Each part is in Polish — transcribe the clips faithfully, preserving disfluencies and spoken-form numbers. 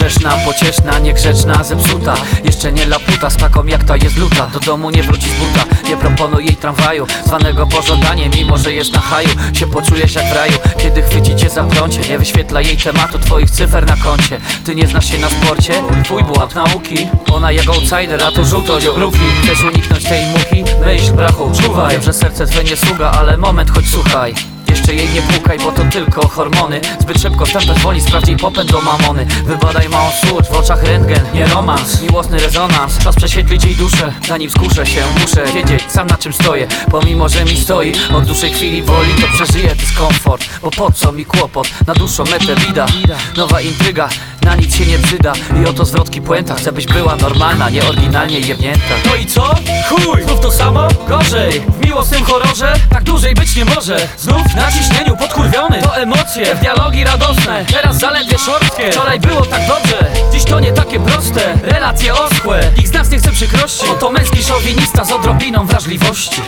Grzeszna, pocieszna, niegrzeczna, zepsuta. Jeszcze nie laputa, z taką jak ta jest luta. Do domu nie wróci z buta, nie proponuj jej tramwaju zwanego pożądanie, mimo że jest na haju. Się poczujesz jak w raju, kiedy chwyci cię za prącie. Nie wyświetla jej tematu, twoich cyfer na koncie. Ty nie znasz się na sporcie, twój błąd nauki. Ona jak outsider, a to żółto dziobróbki. Chcesz uniknąć tej muchi? Myśl, brachu, czuwaj. Wiem, że serce twe nie sługa, ale moment, choć słuchaj. Jeszcze jej nie pukaj, bo to tylko hormony. Zbyt szybko wstępem woli, sprawdź jej popęd do mamony. Wybadaj małą słódź, w oczach rentgen, nie romans. Miłosny rezonans, czas prześwietlić jej duszę. Zanim skuszę się, muszę wiedzieć sam na czym stoję. Pomimo, że mi stoi, od dłuższej chwili woli, to przeżyję dyskomfort. Bo po co mi kłopot, na dłuższą metę bida. Nowa intryga, na nic się nie przyda. I oto zwrotki puenta, chcę byś była normalna, nie oryginalnie jebnięta. No i co? Chuj! Znów to samo? Gorzej! W miłosnym horrorze tak dłużej być nie może. Znów na ciśnieniu podkurwiony. To emocje, dialogi radosne, teraz zaledwie szorstkie. Wczoraj było tak dobrze, dziś to nie takie proste. Relacje oschłe, nikt z nas nie chce przykrości. Oto męski szowinista z odrobiną wrażliwości.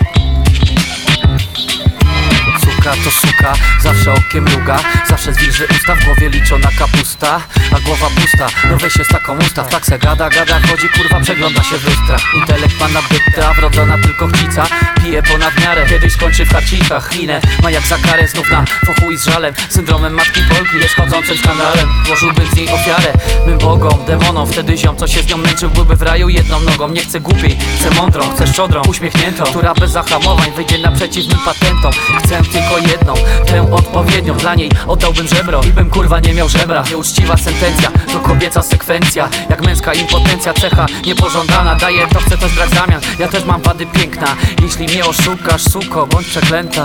Suka to suka, zawsze okiem mruga. Zawsze zwilży usta, w głowie liczona kapusta. A głowa pusta, no weź się z taką ustaw. Tak se gada, gada, chodzi, kurwa, przegląda się w lustrach. Intelekt ma nabyty, a wrodzona tylko chcica. Pije ponad miarę, kiedyś skończy w harcikach. Minę ma jak za karę, znów na fochu i z żalem. Syndromem matki Polki jest chodzącym skandalem. Włożyłbym z niej ofiarę, mym bogom, demonom. Wtedy ziom, co się z nią męczył, byłby w raju jedną nogą. Nie chcę głupiej, chcę mądrą, chcę szczodrą, uśmiechniętą, która bez zahamowań wyjdzie naprzeciw mym patentom. Chcę tylko jedną, tę odpowiednią. Dla niej oddałbym żebro i bym kurwa nie miał żebra. Nieuczciwa sentencja, to kobieca sekwencja. Jak męska impotencja, cecha niepożądana. Daję to, chcę też brak zamian, ja też mam wady piękna. Jeśli mnie oszukasz, suko, bądź przeklęta.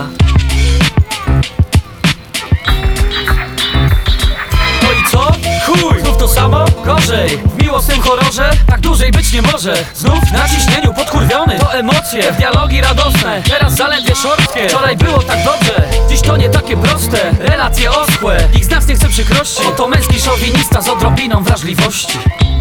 No i co? Chuj! Znów to samo? Gorzej! W miłosnym horrorze tak dłużej być nie może. Znów na ciśnieniu podkurwiony. To emocje, dialogi radosne, teraz zaledwie szorstkie. Wczoraj było tak dobrze, dziś to nie takie proste. Relacje oschłe, nikt z nas nie chce przykrości. Oto męski szowinista z odrobiną wrażliwości.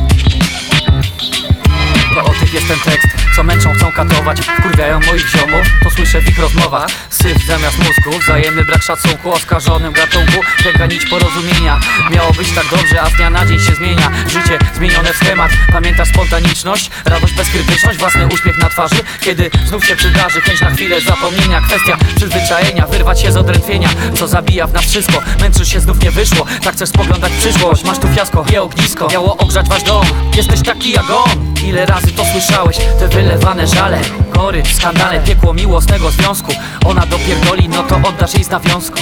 To o tych jest ten tekst, co męczą, chcą katować. Wkurwiają moich ziomów, to słyszę w ich rozmowach. Syf zamiast mózgu, wzajemny brak szacunku. Oskarżonym gatunku, pęka nić porozumienia. Miało być tak dobrze, a z dnia na dzień się zmienia. Życie zmienione w schemat, pamiętasz spontaniczność, radość, bezkrytyczność, własny uśmiech na twarzy. Kiedy znów się przydarzy chęć na chwilę zapomnienia. Kwestia przyzwyczajenia, wyrwać się z odrętwienia, co zabija w nas wszystko. Męczysz się, znów nie wyszło, tak chcesz spoglądać w przyszłość. Masz tu fiasko, nie ognisko, miało ogrzać wasz dom. Jesteś taki jak on, ile razy to słyszałeś, te wylewane żale, gorycz, skandale, piekło miłosnego związku. Ona dopierdoli, no to oddasz jej z nawiązku.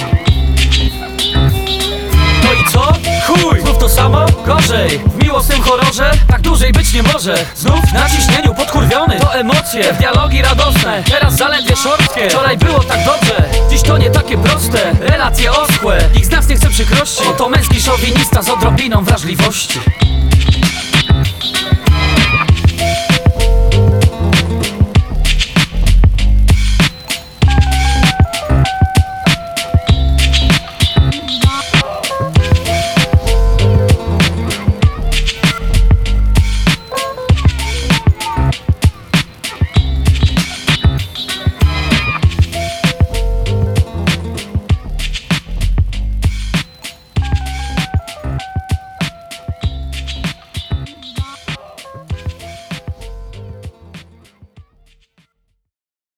No i co? Chuj! Znów to samo? Gorzej! W miłosnym horrorze tak dłużej być nie może. Znów na ciśnieniu podkurwiony. To emocje, dialogi radosne, teraz zaledwie szorstkie. Wczoraj było tak dobrze, dziś to nie takie proste. Relacje oschłe, nikt z nas nie chce przykrości. Oto męski szowinista z odrobiną wrażliwości.